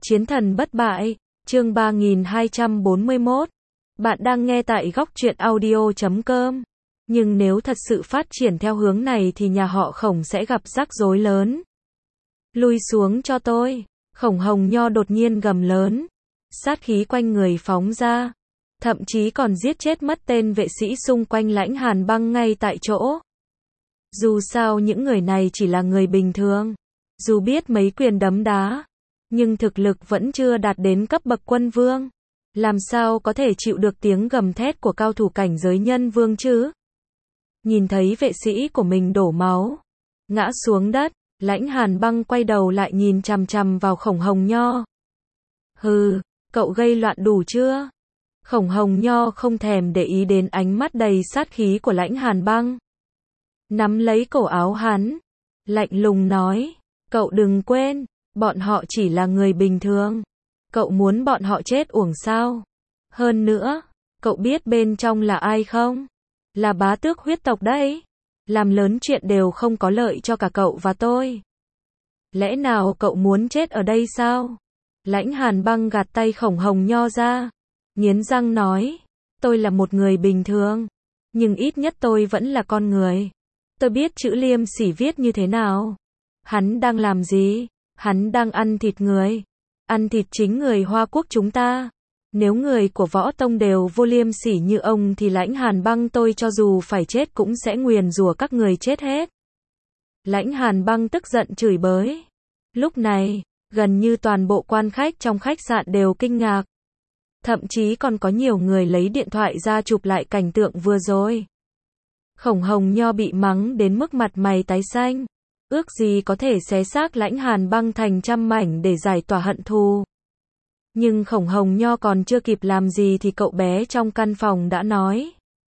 Chiến thần bất bại, chương 3241. Bạn đang nghe tại góc truyện audio.com. Nhưng nếu thật sự phát triển theo hướng này thì nhà họ Khổng sẽ gặp rắc rối lớn. Lui xuống cho tôi. Khổng Hồng Nho đột nhiên gầm lớn. Sát khí quanh người phóng ra. Thậm chí còn giết chết mất tên vệ sĩ xung quanh Lãnh Hàn Băng ngay tại chỗ. Dù sao những người này chỉ là người bình thường. Dù biết mấy quyền đấm đá, nhưng thực lực vẫn chưa đạt đến cấp bậc quân vương. Làm sao có thể chịu được tiếng gầm thét của cao thủ cảnh giới nhân vương chứ? Nhìn thấy vệ sĩ của mình đổ máu, ngã xuống đất, Lãnh Hàn Băng quay đầu lại nhìn chằm chằm vào Khổng Hồng Nho. Hừ, cậu gây loạn đủ chưa? Khổng Hồng Nho không thèm để ý đến ánh mắt đầy sát khí của Lãnh Hàn Băng. Nắm lấy cổ áo hắn, lạnh lùng nói, cậu đừng quên, bọn họ chỉ là người bình thường. Cậu muốn bọn họ chết uổng sao? Hơn nữa, cậu biết bên trong là ai không? Là bá tước huyết tộc đấy. Làm lớn chuyện đều không có lợi cho cả cậu và tôi. Lẽ nào cậu muốn chết ở đây sao? Lãnh Hàn Băng gạt tay Khổng Hồng Nho ra, nghiến răng nói, tôi là một người bình thường, nhưng ít nhất tôi vẫn là con người. Tôi biết chữ liêm sỉ viết như thế nào. Hắn đang làm gì? Hắn đang ăn thịt người. Ăn thịt chính người Hoa Quốc chúng ta. Nếu người của Võ Tông đều vô liêm sỉ như ông thì Lãnh Hàn Băng tôi cho dù phải chết cũng sẽ nguyền rủa các người chết hết. Lãnh Hàn Băng tức giận chửi bới. Lúc này, gần như toàn bộ quan khách trong khách sạn đều kinh ngạc. Thậm chí còn có nhiều người lấy điện thoại ra chụp lại cảnh tượng vừa rồi. Khổng Hồng Nho bị mắng đến mức mặt mày tái xanh. Ước gì có thể xé xác Lãnh Hàn Băng thành trăm mảnh để giải tỏa hận thù. Nhưng Khổng Hồng Nho còn chưa kịp làm gì thì cậu bé trong căn phòng đã nói.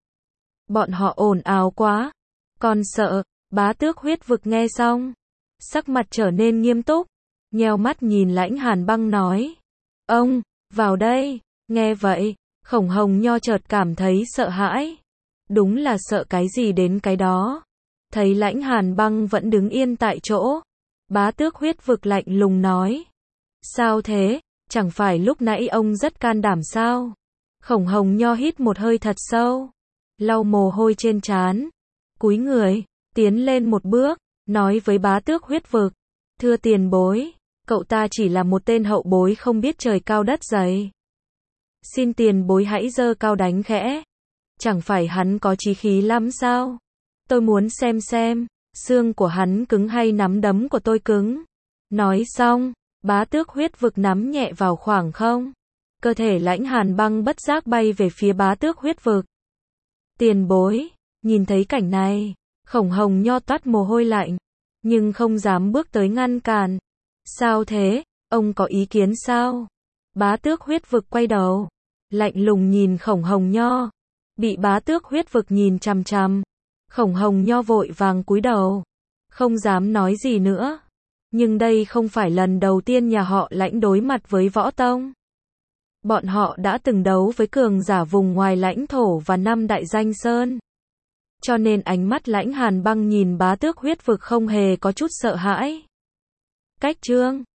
Bọn họ ồn ào quá. Con sợ. Bá tước huyết vực nghe xong, sắc mặt trở nên nghiêm túc, nheo mắt nhìn Lãnh Hàn Băng nói. Ông, vào đây. Nghe vậy, Khổng Hồng Nho chợt cảm thấy sợ hãi. Đúng là sợ cái gì đến cái đó. Thấy Lãnh Hàn Băng vẫn đứng yên tại chỗ, bá tước huyết vực lạnh lùng nói. Sao thế? Chẳng phải lúc nãy ông rất can đảm sao? Khổng Hồng Nho hít một hơi thật sâu, lau mồ hôi trên trán, cúi người, tiến lên một bước, nói với bá tước huyết vực. Thưa tiền bối, cậu ta chỉ là một tên hậu bối không biết trời cao đất dày. Xin tiền bối hãy giơ cao đánh khẽ. Chẳng phải hắn có chí khí lắm sao? Tôi muốn xem, xương của hắn cứng hay nắm đấm của tôi cứng. Nói xong, bá tước huyết vực nắm nhẹ vào khoảng không. Cơ thể Lãnh Hàn Băng bất giác bay về phía bá tước huyết vực. Tiền bối, nhìn thấy cảnh này, Khổng Hồng Nho toát mồ hôi lạnh, nhưng không dám bước tới ngăn cản. Sao thế, ông có ý kiến sao? Bá tước huyết vực quay đầu, lạnh lùng nhìn Khổng Hồng Nho. Bị bá tước huyết vực nhìn chằm chằm, Khổng Hồng Nho vội vàng cúi đầu, không dám nói gì nữa. Nhưng đây không phải lần đầu tiên nhà họ Lãnh đối mặt với Võ Tông. Bọn họ đã từng đấu với cường giả vùng ngoài lãnh thổ và năm đại danh sơn. Cho nên ánh mắt Lãnh Hàn Băng nhìn bá tước huyết vực không hề có chút sợ hãi. Cách chương